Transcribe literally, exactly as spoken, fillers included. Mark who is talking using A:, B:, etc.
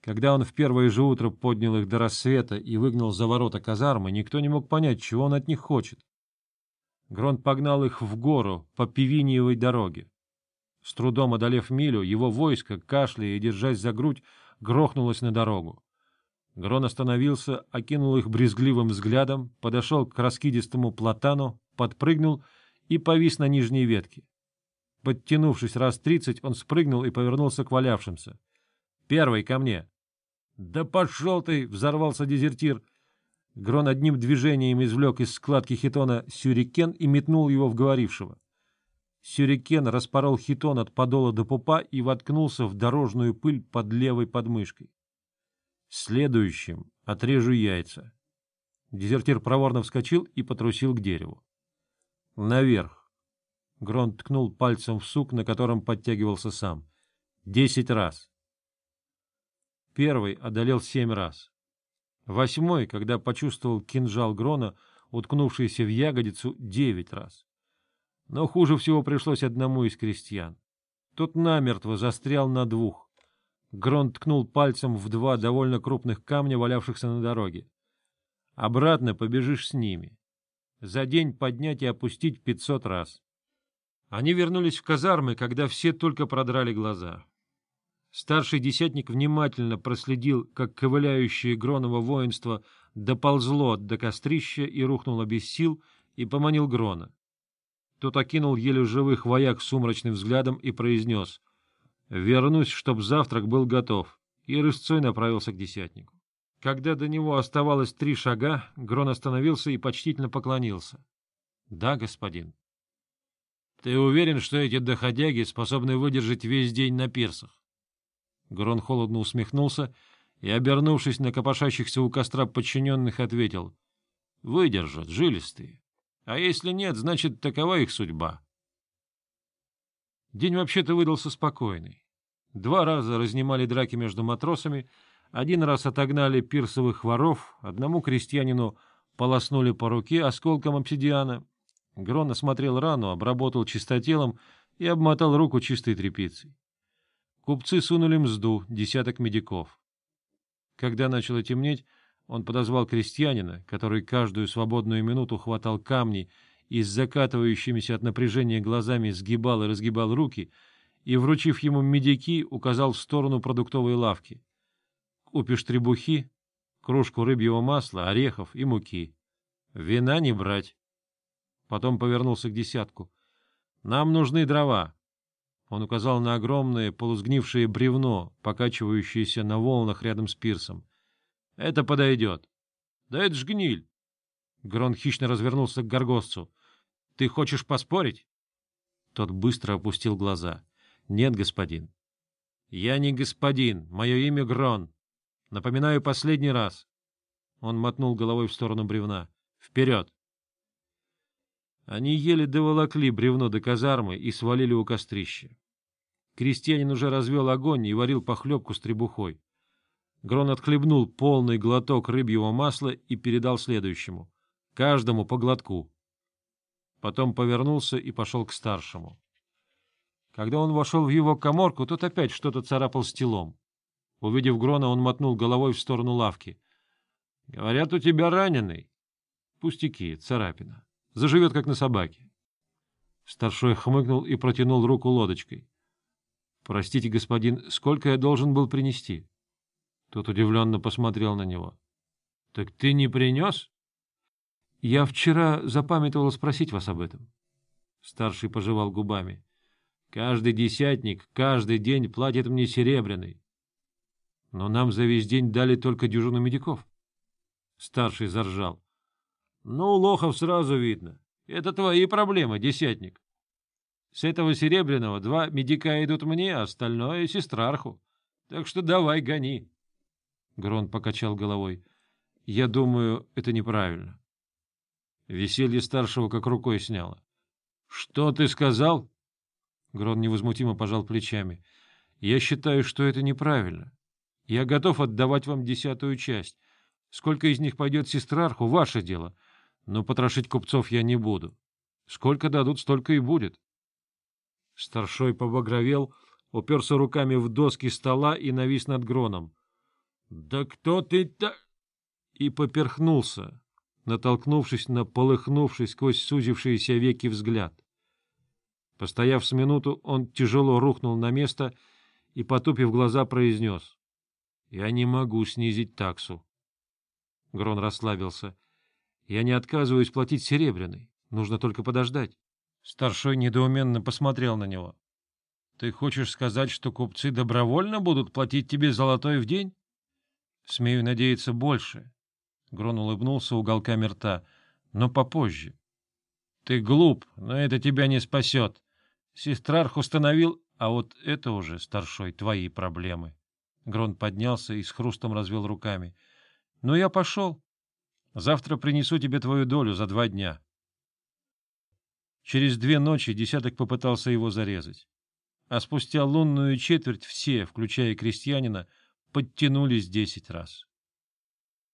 A: Когда он в первое же утро поднял их до рассвета и выгнал за ворота казармы, никто не мог понять, чего он от них хочет. Грон погнал их в гору по Пивиниевой дороге. С трудом одолев милю, его войско, кашляя и держась за грудь, грохнулось на дорогу. Грон остановился, окинул их брезгливым взглядом, подошел к раскидистому платану, подпрыгнул и повис на нижней ветке. Подтянувшись раз тридцать, он спрыгнул и повернулся к валявшимся. — Первый ко мне! — Да пошел ты! — взорвался дезертир. Грон одним движением извлек из складки хитона сюрикен и метнул его в говорившего. Сюрикен распорол хитон от подола до пупа и воткнулся в дорожную пыль под левой подмышкой. Следующим отрежу яйца. Дезертир проворно вскочил и потрусил к дереву. Наверх. Грон ткнул пальцем в сук, на котором подтягивался сам. Десять раз. Первый одолел семь раз. Восьмой, когда почувствовал кинжал Грона, уткнувшийся в ягодицу, девять раз. Но хуже всего пришлось одному из крестьян. Тот намертво застрял на двух. Грон ткнул пальцем в два довольно крупных камня, валявшихся на дороге. Обратно побежишь с ними. За день поднять и опустить пятьсот раз. Они вернулись в казармы, когда все только продрали глаза. Старший десятник внимательно проследил, как ковыляющее Гроново воинство доползло до кострища и рухнуло без сил, и поманил Грона. Тот окинул еле живых вояк сумрачным взглядом и произнес: «Вернусь, чтоб завтрак был готов», и рысцой направился к десятнику. Когда до него оставалось три шага, Грон остановился и почтительно поклонился. — Да, господин. — Ты уверен, что эти доходяги способны выдержать весь день на пирсах? Грон холодно усмехнулся и, обернувшись на копошащихся у костра подчиненных, ответил: — Выдержат, жилистые. А если нет, значит, такова их судьба. День вообще-то выдался спокойный. Два раза разнимали драки между матросами, один раз отогнали пирсовых воров, одному крестьянину полоснули по руке осколком обсидиана. Грон осмотрел рану, обработал чистотелом и обмотал руку чистой тряпицей. Купцы сунули мзду, десяток медиков. Когда начало темнеть, он подозвал крестьянина, который каждую свободную минуту хватал камни и с закатывающимися от напряжения глазами сгибал и разгибал руки, и, вручив ему медики, указал в сторону продуктовой лавки. Купишь требухи, кружку рыбьего масла, орехов и муки. Вина не брать. Потом повернулся к десятку. — Нам нужны дрова. Он указал на огромное полусгнившее бревно, покачивающееся на волнах рядом с пирсом. — Это подойдет. — Да это ж гниль. Грон хищно развернулся к горгостцу. — Ты хочешь поспорить? Тот быстро опустил глаза. — Нет, господин. — Я не господин. Мое имя Грон. Напоминаю последний раз. Он мотнул головой в сторону бревна. — Вперед! Они еле доволокли бревно до казармы и свалили у кострища. Крестьянин уже развел огонь и варил похлебку с требухой. Грон отхлебнул полный глоток рыбьего масла и передал следующему. Каждому по глотку. Потом повернулся и пошел к старшему. Когда он вошел в его каморку, тот опять что-то царапал стилом. Увидев Грона, он мотнул головой в сторону лавки. — Говорят, у тебя раненый. — Пустяки, царапина. Заживет, как на собаке. Старшой хмыкнул и протянул руку лодочкой. — Простите, господин, сколько я должен был принести? Тот удивленно посмотрел на него. — Так ты не принес? — Я вчера запамятовал спросить вас об этом. Старший пожевал губами. — Каждый десятник каждый день платит мне серебряный. Но нам за весь день дали только дюжину медиков. Старший заржал. — Ну, лохов сразу видно. Это твои проблемы, десятник. С этого серебряного два медика идут мне, а остальное — сестрарху. Так что давай, гони. Грон покачал головой. — Я думаю, это неправильно. Веселье старшего как рукой сняло. — Что ты сказал? Грон невозмутимо пожал плечами. — Я считаю, что это неправильно. Я готов отдавать вам десятую часть. Сколько из них пойдет сестрарху — ваше дело. Но потрошить купцов я не буду. Сколько дадут, столько и будет. Старшой побагровел, уперся руками в доски стола и навис над Гроном. Да кто ты-то? И поперхнулся, натолкнувшись на полыхнувший сквозь сузившиеся веки взгляд. Постояв с минуту, он тяжело рухнул на место и, потупив глаза, произнес: — Я не могу снизить таксу. Грон расслабился. — Я не отказываюсь платить серебряной. Нужно только подождать. Старшой недоуменно посмотрел на него. — Ты хочешь сказать, что купцы добровольно будут платить тебе золотой в день? — Смею надеяться, больше. Грон улыбнулся уголками рта. — Но попозже. — Ты глуп, но это тебя не спасет. Сестрарх установил, а вот это уже, старшой, твои проблемы. Грон поднялся и с хрустом развел руками. — Ну, я пошел. Завтра принесу тебе твою долю за два дня. Через две ночи десяток попытался его зарезать. А спустя лунную четверть все, включая крестьянина, подтянулись десять раз.